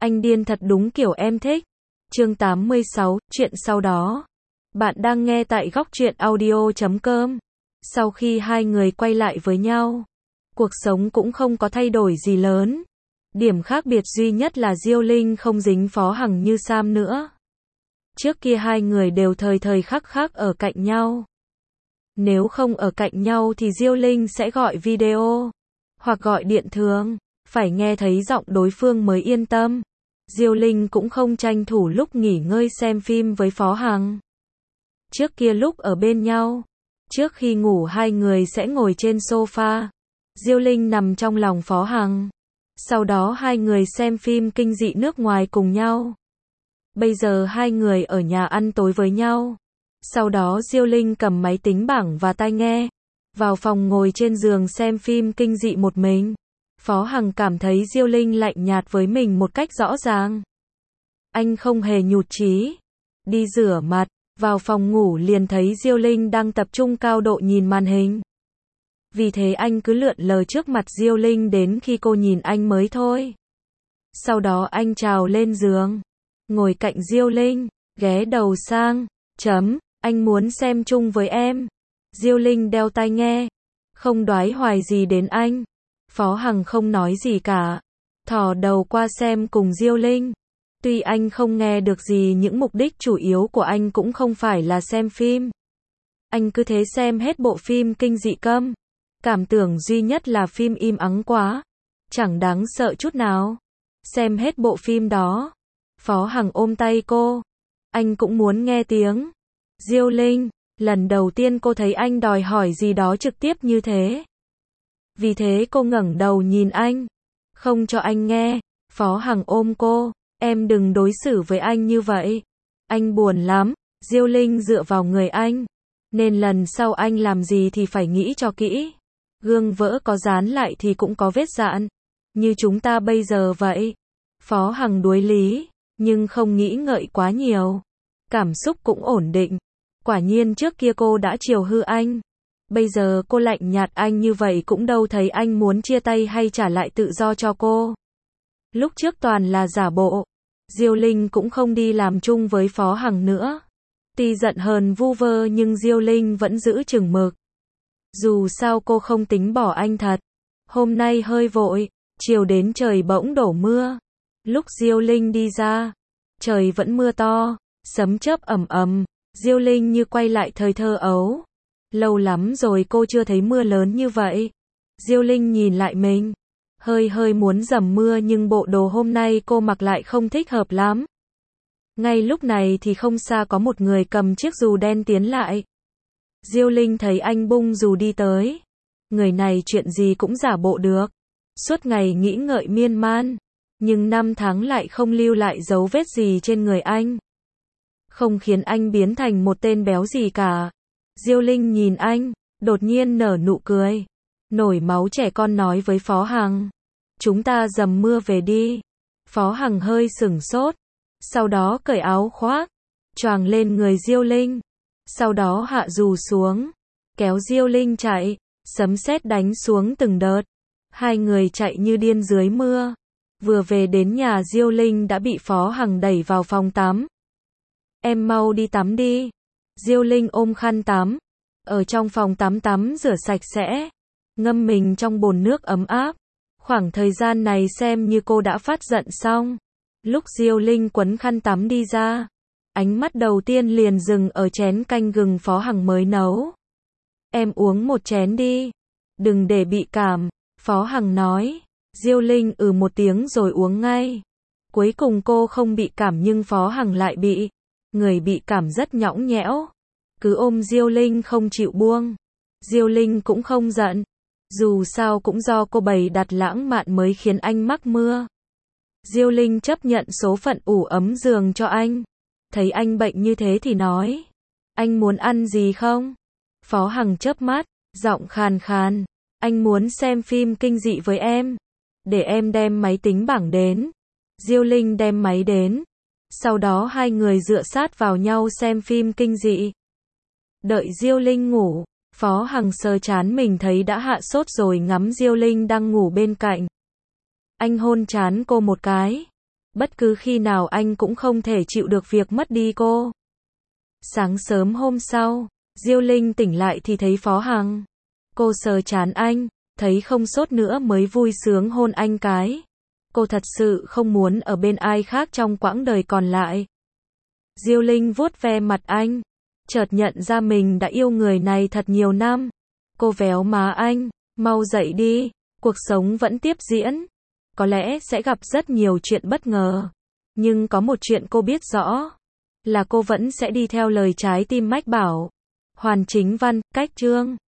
Anh điên thật đúng kiểu em thích. Chương 86, chuyện sau đó. Bạn đang nghe tại góc truyện audio.com. Sau khi hai người quay lại với nhau, cuộc sống cũng không có thay đổi gì lớn. Điểm khác biệt duy nhất là Diêu Linh không dính Phó Hằng như Sam nữa. Trước kia hai người đều thời thời khắc khắc ở cạnh nhau. Nếu không ở cạnh nhau thì Diêu Linh sẽ gọi video, hoặc gọi điện thường, phải nghe thấy giọng đối phương mới yên tâm. Diêu Linh cũng không tranh thủ lúc nghỉ ngơi xem phim với Phó Hằng. Trước kia lúc ở bên nhau, trước khi ngủ hai người sẽ ngồi trên sofa, Diêu Linh nằm trong lòng Phó Hằng. Sau đó hai người xem phim kinh dị nước ngoài cùng nhau. Bây giờ hai người ở nhà ăn tối với nhau. Sau đó Diêu Linh cầm máy tính bảng và tai nghe, vào phòng ngồi trên giường xem phim kinh dị một mình. Phó Hằng cảm thấy Diêu Linh lạnh nhạt với mình một cách rõ ràng. Anh không hề nhụt chí. Đi rửa mặt, vào phòng ngủ liền thấy Diêu Linh đang tập trung cao độ nhìn màn hình. Vì thế anh cứ lượn lờ trước mặt Diêu Linh đến khi cô nhìn anh mới thôi. Sau đó anh trèo lên giường, ngồi cạnh Diêu Linh, ghé đầu sang, anh muốn xem chung với em. Diêu Linh đeo tai nghe, không đoái hoài gì đến anh. Phó Hằng không nói gì cả, thò đầu qua xem cùng Diêu Linh. Tuy anh không nghe được gì, những mục đích chủ yếu của anh cũng không phải là xem phim. Anh cứ thế xem hết bộ phim kinh dị câm. Cảm tưởng duy nhất là phim im ắng quá, chẳng đáng sợ chút nào. Xem hết bộ phim đó, Phó Hằng ôm tay cô. Anh cũng muốn nghe tiếng Diêu Linh. Lần đầu tiên cô thấy anh đòi hỏi gì đó trực tiếp như thế. Vì thế cô ngẩng đầu nhìn anh, không cho anh nghe. Phó Hằng ôm cô, em đừng đối xử với anh như vậy. Anh buồn lắm. Diêu Linh dựa vào người anh, nên lần sau anh làm gì thì phải nghĩ cho kỹ. Gương vỡ có dán lại thì cũng có vết dạn, như chúng ta bây giờ vậy. Phó Hằng đuối lý, nhưng không nghĩ ngợi quá nhiều. Cảm xúc cũng ổn định. Quả nhiên trước kia cô đã chiều hư anh. Bây giờ cô lạnh nhạt anh như vậy cũng đâu thấy anh muốn chia tay hay trả lại tự do cho cô. Lúc trước toàn là giả bộ. Diêu Linh cũng không đi làm chung với Phó Hằng nữa. Tuy giận hờn vu vơ nhưng Diêu Linh vẫn giữ chừng mực. Dù sao cô không tính bỏ anh thật. Hôm nay hơi vội, chiều đến trời bỗng đổ mưa. Lúc Diêu Linh đi ra, trời vẫn mưa to, sấm chớp ầm ầm. Diêu Linh như quay lại thời thơ ấu. Lâu lắm rồi cô chưa thấy mưa lớn như vậy. Diêu Linh nhìn lại mình, hơi muốn dầm mưa nhưng bộ đồ hôm nay cô mặc lại không thích hợp lắm. Ngay lúc này thì không xa có một người cầm chiếc dù đen tiến lại. Diêu Linh thấy anh bung dù đi tới. Người này chuyện gì cũng giả bộ được. Suốt ngày nghĩ ngợi miên man, nhưng năm tháng lại không lưu lại dấu vết gì trên người anh. Không khiến anh biến thành một tên béo gì cả. Diêu Linh nhìn anh, đột nhiên nở nụ cười. Nổi máu trẻ con nói với Phó Hằng. Chúng ta dầm mưa về đi. Phó Hằng hơi sửng sốt. Sau đó cởi áo khoác, choàng lên người Diêu Linh. Sau đó hạ dù xuống, kéo Diêu Linh chạy. Sấm sét đánh xuống từng đợt. Hai người chạy như điên dưới mưa. Vừa về đến nhà Diêu Linh đã bị Phó Hằng đẩy vào phòng tắm. Em mau đi tắm đi. Diêu Linh ôm khăn tắm. Ở trong phòng tắm rửa sạch sẽ. Ngâm mình trong bồn nước ấm áp. Khoảng thời gian này xem như cô đã phát giận xong. Lúc Diêu Linh quấn khăn tắm đi ra, ánh mắt đầu tiên liền dừng ở chén canh gừng Phó Hằng mới nấu. Em uống một chén đi. Đừng để bị cảm. Phó Hằng nói. Diêu Linh một tiếng rồi uống ngay. Cuối cùng cô không bị cảm nhưng Phó Hằng lại bị. Người bị cảm rất nhõng nhẽo, cứ ôm Diêu Linh không chịu buông. Diêu Linh cũng không giận. Dù sao cũng do cô bày đặt lãng mạn mới khiến anh mắc mưa. Diêu Linh chấp nhận số phận ủ ấm giường cho anh. Thấy anh bệnh như thế thì nói. Anh muốn ăn gì không? Phó Hằng chớp mắt, giọng khàn khàn. Anh muốn xem phim kinh dị với em. Để em đem máy tính bảng đến. Diêu Linh đem máy đến. Sau đó hai người dựa sát vào nhau xem phim kinh dị. Đợi Diêu Linh ngủ, Phó Hằng sờ trán mình thấy đã hạ sốt rồi ngắm Diêu Linh đang ngủ bên cạnh. Anh hôn trán cô một cái. Bất cứ khi nào anh cũng không thể chịu được việc mất đi cô. Sáng sớm hôm sau, Diêu Linh tỉnh lại thì thấy Phó Hằng. Cô sờ trán anh, thấy không sốt nữa mới vui sướng hôn anh cái. Cô thật sự không muốn ở bên ai khác trong quãng đời còn lại. Diêu Linh vuốt ve mặt anh, chợt nhận ra mình đã yêu người này thật nhiều năm. Cô véo má anh, mau dậy đi, cuộc sống vẫn tiếp diễn. Có lẽ sẽ gặp rất nhiều chuyện bất ngờ. Nhưng có một chuyện cô biết rõ, là cô vẫn sẽ đi theo lời trái tim mách bảo. Hoàn Chính Văn, cách chương